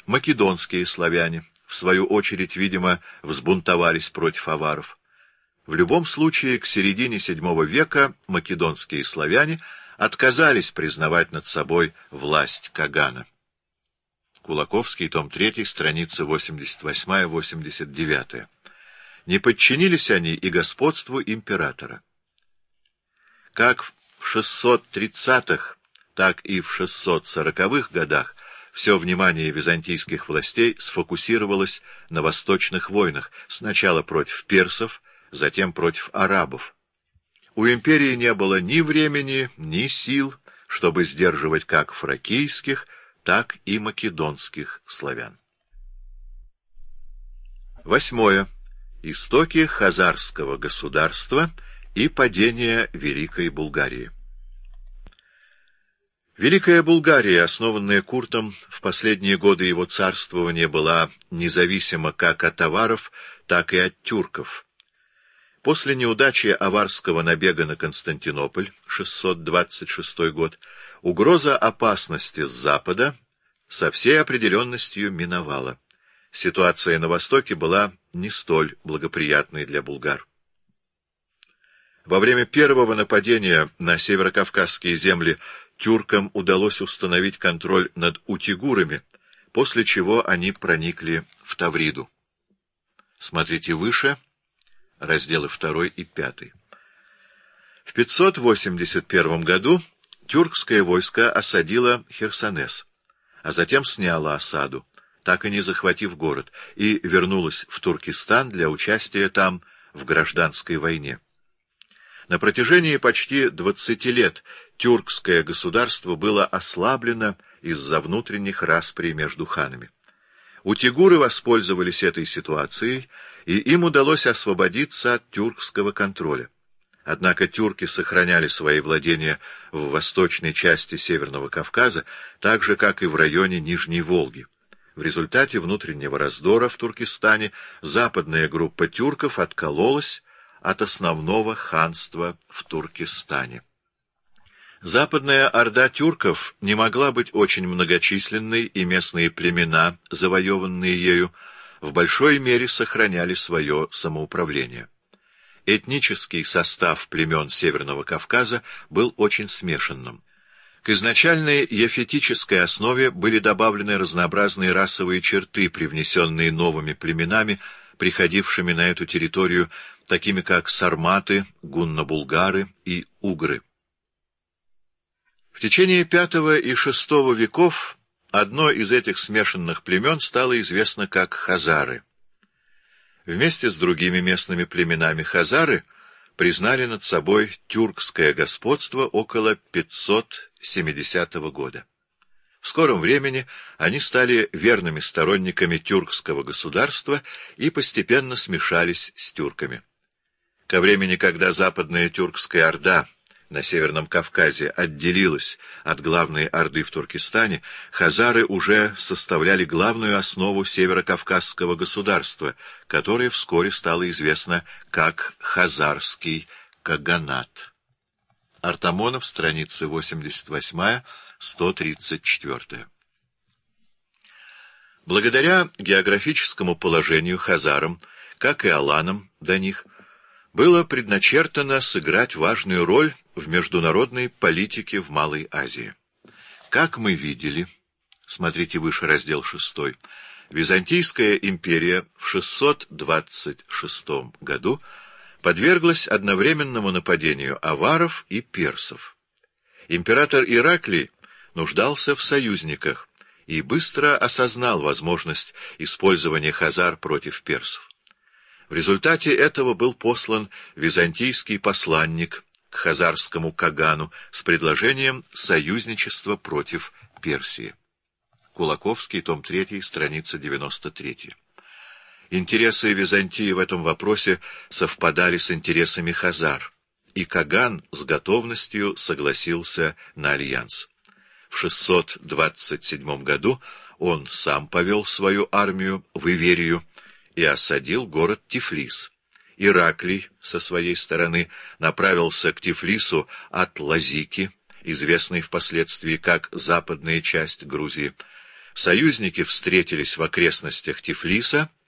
Македонские славяне, в свою очередь, видимо, взбунтовались против аваров. В любом случае, к середине VII века македонские славяне отказались признавать над собой власть Кагана. Кулаковский, том 3, страницы 88-89. Не подчинились они и господству императора. Как в 630-х, так и в 640-х годах все внимание византийских властей сфокусировалось на восточных войнах, сначала против персов, затем против арабов. У империи не было ни времени, ни сил, чтобы сдерживать как фракийских, так и македонских славян. 8. Истоки хазарского государства и падение Великой Булгарии. Великая Булгария, основанная Куртом в последние годы его царствования, была независима как от аваров, так и от тюрков. После неудачи аварского набега на Константинополь, 626 год, угроза опасности с запада со всей определенностью миновала. Ситуация на востоке была не столь благоприятной для булгар. Во время первого нападения на северокавказские земли тюркам удалось установить контроль над утигурами, после чего они проникли в Тавриду. Смотрите выше, разделы 2 и 5. В 581 году тюркское войско осадило Херсонес, а затем сняло осаду, так и не захватив город, и вернулось в Туркестан для участия там в гражданской войне. На протяжении почти 20 лет тюркское государство было ослаблено из-за внутренних расприй между ханами. Утигуры воспользовались этой ситуацией, и им удалось освободиться от тюркского контроля. Однако тюрки сохраняли свои владения в восточной части Северного Кавказа, так же, как и в районе Нижней Волги. В результате внутреннего раздора в Туркестане западная группа тюрков откололась от основного ханства в Туркестане. Западная орда тюрков не могла быть очень многочисленной, и местные племена, завоеванные ею, в большой мере сохраняли свое самоуправление. Этнический состав племен Северного Кавказа был очень смешанным. К изначальной ефетической основе были добавлены разнообразные расовые черты, привнесенные новыми племенами, приходившими на эту территорию, такими как сарматы, гунно-булгары и угры. В течение V и VI веков одно из этих смешанных племен стало известно как хазары. Вместе с другими местными племенами хазары признали над собой тюркское господство около 570 года. В скором времени они стали верными сторонниками тюркского государства и постепенно смешались с тюрками. Ко времени, когда западная тюркская орда на Северном Кавказе отделилась от главной орды в Туркестане, хазары уже составляли главную основу северокавказского государства, которое вскоре стало известно как Хазарский Каганат. Артамонов, страницы 88-134. Благодаря географическому положению хазарам, как и аланам до них, было предначертано сыграть важную роль в международной политике в Малой Азии. Как мы видели, смотрите выше раздел 6, Византийская империя в 626 году подверглась одновременному нападению аваров и персов. Император Ираклий нуждался в союзниках и быстро осознал возможность использования хазар против персов. В результате этого был послан византийский посланник к хазарскому Кагану с предложением союзничества против Персии. Кулаковский, том 3, страница 93. Интересы Византии в этом вопросе совпадали с интересами хазар, и Каган с готовностью согласился на альянс. В 627 году он сам повел свою армию в Иверию и осадил город Тифлис. Ираклий, со своей стороны, направился к Тифлису от Лазики, известной впоследствии как западная часть Грузии. Союзники встретились в окрестностях Тифлиса,